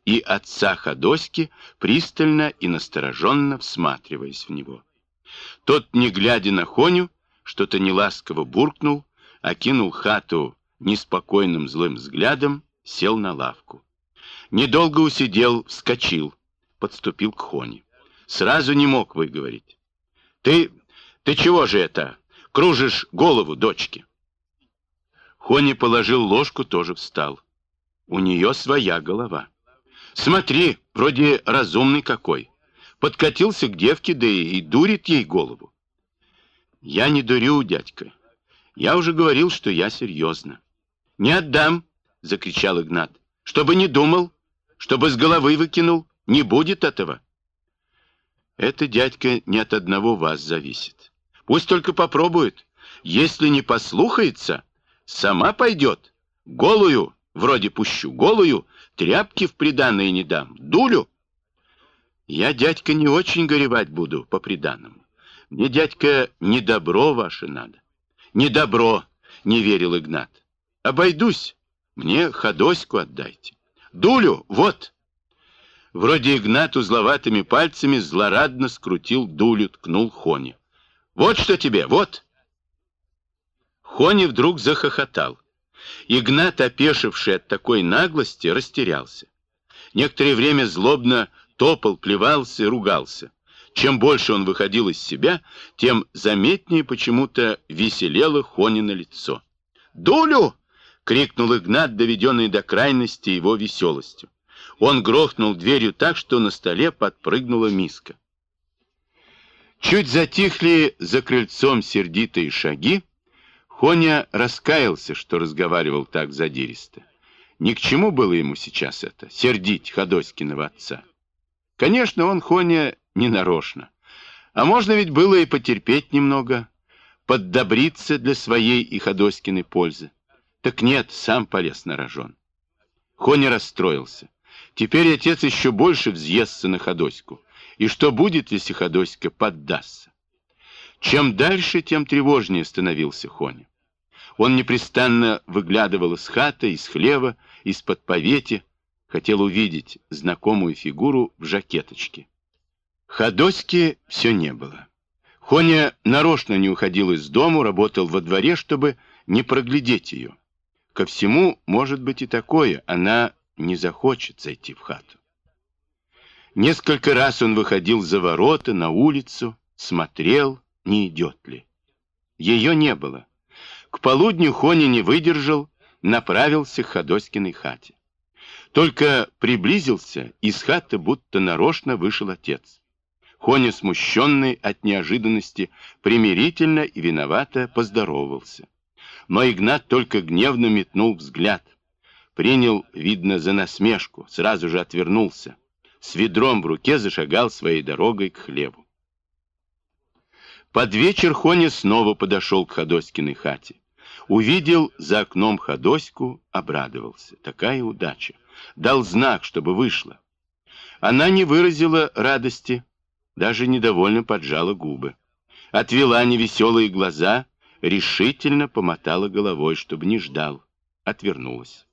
и отца Ходоськи, пристально и настороженно всматриваясь в него. Тот, не глядя на Хоню, что-то неласково буркнул, окинул хату неспокойным злым взглядом, сел на лавку. Недолго усидел, вскочил, подступил к Хоне. Сразу не мог выговорить. Ты чего же это? Кружишь голову дочке?» Хоня положил ложку, тоже встал. У нее своя голова. «Смотри, вроде разумный какой. Подкатился к девке, да и дурит ей голову». «Я не дурю, дядька. Я уже говорил, что я серьезно». «Не отдам!» — закричал Игнат. «Чтобы не думал, чтобы с головы выкинул. Не будет этого». «Это, дядька, не от одного вас зависит. Пусть только попробует. Если не послухается, сама пойдет. Голую, вроде пущу, голую, тряпки в приданое не дам. Дулю». «Я, дядька, не очень горевать буду по приданному. Мне, дядька, не добро ваше надо». «Не добро», — не верил Игнат. «Обойдусь. Мне Ходоську отдайте. Дулю, вот». Вроде Игнат узловатыми пальцами злорадно скрутил дулю, ткнул Хоне. «Вот что тебе, вот!» Хоня вдруг захохотал. Игнат, опешивший от такой наглости, растерялся. Некоторое время злобно топал, плевался и ругался. Чем больше он выходил из себя, тем заметнее почему-то веселело Хонино лицо. «Дулю!» — крикнул Игнат, доведенный до крайности его веселостью. Он грохнул дверью так, что на столе подпрыгнула миска. Чуть затихли за крыльцом сердитые шаги. Хоня раскаялся, что разговаривал так задиристо. Ни к чему было ему сейчас это, сердить Ходоськиного отца. Конечно, он, Хоня, не нарочно. А можно ведь было и потерпеть немного, поддобриться для своей и Ходоськиной пользы. Так нет, сам полез на рожон. Хоня расстроился. Теперь отец еще больше взъестся на Ходоську. И что будет, если Ходоська поддастся? Чем дальше, тем тревожнее становился Хоня. Он непрестанно выглядывал из хаты, из хлева, из-под повети, хотел увидеть знакомую фигуру в жакеточке. Ходоськи все не было. Хоня нарочно не уходил из дому, работал во дворе, чтобы не проглядеть ее. Ко всему, может быть и такое, она не захочет зайти в хату. Несколько раз он выходил за ворота, на улицу, смотрел, не идет ли. Ее не было. К полудню Хоня не выдержал, направился к Ходоськиной хате. Только приблизился, из хаты будто нарочно вышел отец. Хоня, смущенный от неожиданности, примирительно и виновато поздоровался. Но Игнат только гневно метнул взгляд. Принял, видно, за насмешку, сразу же отвернулся. С ведром в руке зашагал своей дорогой к хлебу. Под вечер Хоня снова подошел к Ходоськиной хате. Увидел за окном Ходоську, обрадовался. Такая удача. Дал знак, чтобы вышла. Она не выразила радости, даже недовольно поджала губы. Отвела невеселые глаза, решительно помотала головой, чтобы не ждал. Отвернулась.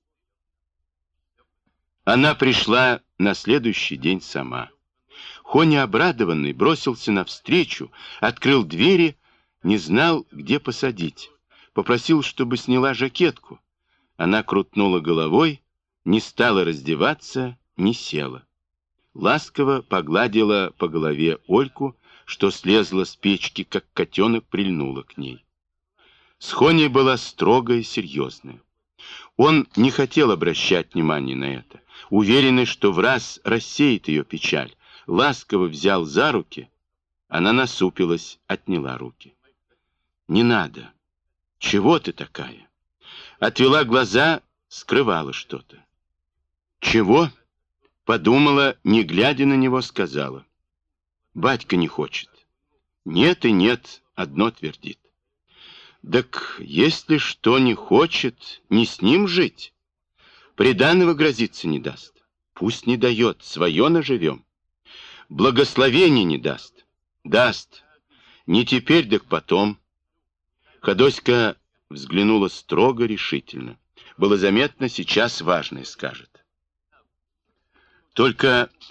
Она пришла на следующий день сама. Хоня, обрадованный, бросился навстречу, открыл двери, не знал, где посадить. Попросил, чтобы сняла жакетку. Она крутнула головой, не стала раздеваться, не села. Ласково погладила по голове Ольку, что слезла с печки, как котенок прильнула к ней. С Хоней была строгая, серьезная. Он не хотел обращать внимания на это, уверенный, что враз рассеет ее печаль, ласково взял за руки. Она насупилась, отняла руки. «Не надо. Чего ты такая?» Отвела глаза, скрывала что-то. «Чего?» Подумала, не глядя на него, сказала. «Батька не хочет». «Нет и нет», одно твердит. «Так если что не хочет, не с ним жить. Приданого грозиться не даст. Пусть не дает, свое наживем. Благословение не даст. Даст. Не теперь, так потом». Ходоська взглянула строго, решительно. Было заметно, сейчас важное скажет. Только